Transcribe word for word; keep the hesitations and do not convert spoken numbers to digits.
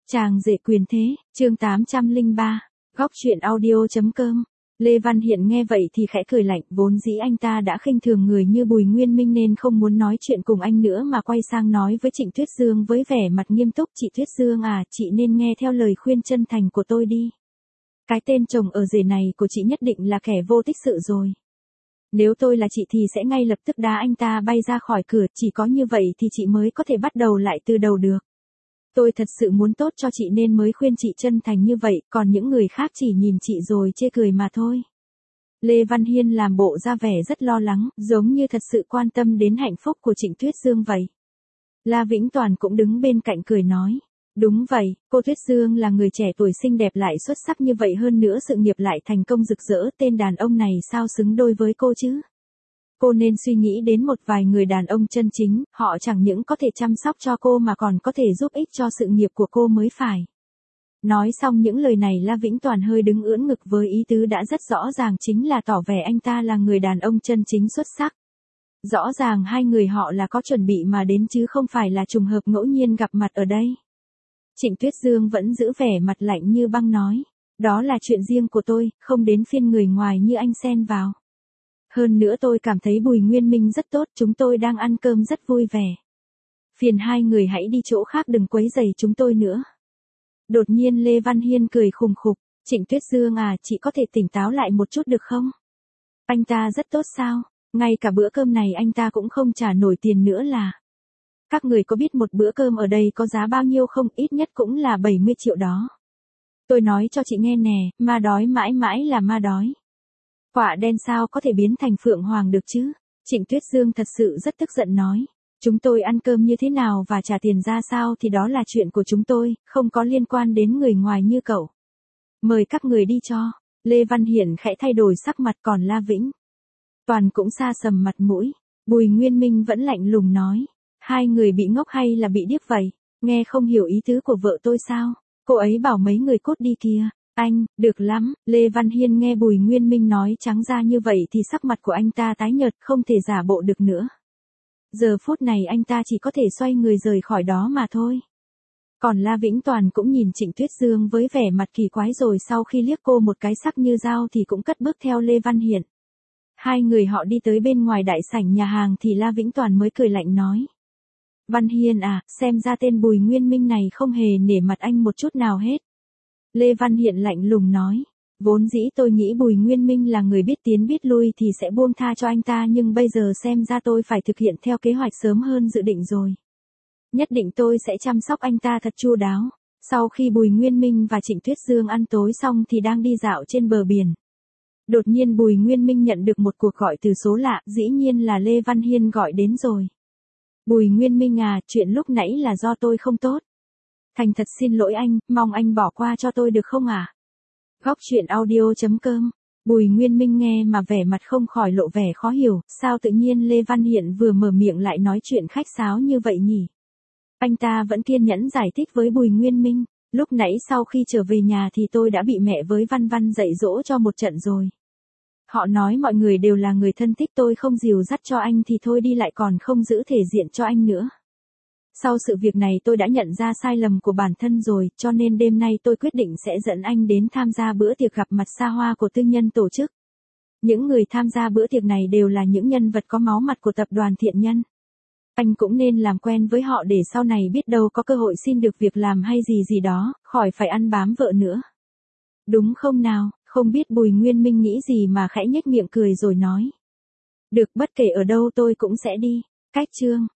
Chàng rể quyền thế, chương tám trăm lẻ ba, góc truyện audio.com. Lê Văn Hiện nghe vậy thì khẽ cười lạnh, vốn dĩ anh ta đã khinh thường người như Bùi Nguyên Minh nên không muốn nói chuyện cùng anh nữa mà quay sang nói với Trịnh Tuyết Dương với vẻ mặt nghiêm túc. Chị Tuyết Dương à, chị nên nghe theo lời khuyên chân thành của tôi đi. Cái tên chồng ở rể này của chị nhất định là kẻ vô tích sự rồi. Nếu tôi là chị thì sẽ ngay lập tức đá anh ta bay ra khỏi cửa, chỉ có như vậy thì chị mới có thể bắt đầu lại từ đầu được. Tôi thật sự muốn tốt cho chị nên mới khuyên chị chân thành như vậy, còn những người khác chỉ nhìn chị rồi chê cười mà thôi. Lê Văn Hiên làm bộ ra vẻ rất lo lắng, giống như thật sự quan tâm đến hạnh phúc của Trịnh Tuyết Dương vậy. La Vĩnh Toàn cũng đứng bên cạnh cười nói. Đúng vậy, cô Tuyết Dương là người trẻ tuổi xinh đẹp lại xuất sắc như vậy, hơn nữa sự nghiệp lại thành công rực rỡ, tên đàn ông này sao xứng đôi với cô chứ? Cô nên suy nghĩ đến một vài người đàn ông chân chính, họ chẳng những có thể chăm sóc cho cô mà còn có thể giúp ích cho sự nghiệp của cô mới phải. Nói xong những lời này La Vĩnh Toàn hơi đứng ưỡn ngực với ý tứ đã rất rõ ràng, chính là tỏ vẻ anh ta là người đàn ông chân chính xuất sắc. Rõ ràng hai người họ là có chuẩn bị mà đến chứ không phải là trùng hợp ngẫu nhiên gặp mặt ở đây. Trịnh Tuyết Dương vẫn giữ vẻ mặt lạnh như băng nói, đó là chuyện riêng của tôi, không đến phiên người ngoài như anh xen vào. Hơn nữa tôi cảm thấy Bùi Nguyên Minh rất tốt, chúng tôi đang ăn cơm rất vui vẻ. Phiền hai người hãy đi chỗ khác đừng quấy rầy chúng tôi nữa. Đột nhiên Lê Văn Hiên cười khùng khục, Trịnh Tuyết Dương à, chị có thể tỉnh táo lại một chút được không? Anh ta rất tốt sao, ngay cả bữa cơm này anh ta cũng không trả nổi tiền nữa là. Các người có biết một bữa cơm ở đây có giá bao nhiêu không, ít nhất cũng là bảy mươi triệu đó. Tôi nói cho chị nghe nè, ma đói mãi mãi là ma đói. Quả đen sao có thể biến thành phượng hoàng được chứ? Trịnh Tuyết Dương thật sự rất tức giận nói. Chúng tôi ăn cơm như thế nào và trả tiền ra sao thì đó là chuyện của chúng tôi, không có liên quan đến người ngoài như cậu. Mời các người đi cho. Lê Văn Hiển khẽ thay đổi sắc mặt, còn La Vĩnh Toàn cũng sa sầm mặt mũi. Bùi Nguyên Minh vẫn lạnh lùng nói. Hai người bị ngốc hay là bị điếc vậy? Nghe không hiểu ý tứ của vợ tôi sao? Cô ấy bảo mấy người cút đi kìa. Anh, được lắm. Lê Văn Hiên nghe Bùi Nguyên Minh nói trắng ra như vậy thì sắc mặt của anh ta tái nhợt, không thể giả bộ được nữa. Giờ phút này anh ta chỉ có thể xoay người rời khỏi đó mà thôi. Còn La Vĩnh Toàn cũng nhìn Trịnh Tuyết Dương với vẻ mặt kỳ quái, rồi sau khi liếc cô một cái sắc như dao thì cũng cất bước theo Lê Văn Hiển. Hai người họ đi tới bên ngoài đại sảnh nhà hàng thì La Vĩnh Toàn mới cười lạnh nói. Văn Hiên à, xem ra tên Bùi Nguyên Minh này không hề nể mặt anh một chút nào hết. Lê Văn Hiển lạnh lùng nói. Vốn dĩ tôi nghĩ Bùi Nguyên Minh là người biết tiến biết lui thì sẽ buông tha cho anh ta, nhưng bây giờ xem ra tôi phải thực hiện theo kế hoạch sớm hơn dự định rồi. Nhất định tôi sẽ chăm sóc anh ta thật chu đáo. Sau khi Bùi Nguyên Minh và Trịnh Tuyết Dương ăn tối xong thì đang đi dạo trên bờ biển. Đột nhiên Bùi Nguyên Minh nhận được một cuộc gọi từ số lạ, dĩ nhiên là Lê Văn Hiên gọi đến rồi. Bùi Nguyên Minh à, chuyện lúc nãy là do tôi không tốt. Thành thật xin lỗi anh, mong anh bỏ qua cho tôi được không à? Góc truyện audio.com. Bùi Nguyên Minh nghe mà vẻ mặt không khỏi lộ vẻ khó hiểu, sao tự nhiên Lê Văn Hiển vừa mở miệng lại nói chuyện khách sáo như vậy nhỉ? Anh ta vẫn kiên nhẫn giải thích với Bùi Nguyên Minh, lúc nãy sau khi trở về nhà thì tôi đã bị mẹ với Văn Văn dạy dỗ cho một trận rồi. Họ nói mọi người đều là người thân thích, tôi không dìu dắt cho anh thì thôi đi lại còn không giữ thể diện cho anh nữa. Sau sự việc này tôi đã nhận ra sai lầm của bản thân rồi, cho nên đêm nay tôi quyết định sẽ dẫn anh đến tham gia bữa tiệc gặp mặt xa hoa của tư nhân tổ chức. Những người tham gia bữa tiệc này đều là những nhân vật có máu mặt của tập đoàn Thiện Nhân. Anh cũng nên làm quen với họ để sau này biết đâu có cơ hội xin được việc làm hay gì gì đó, khỏi phải ăn bám vợ nữa. Đúng không nào? Không biết Bùi Nguyên Minh nghĩ gì mà khẽ nhếch miệng cười rồi nói. Được, bất kể ở đâu tôi cũng sẽ đi. Cách chương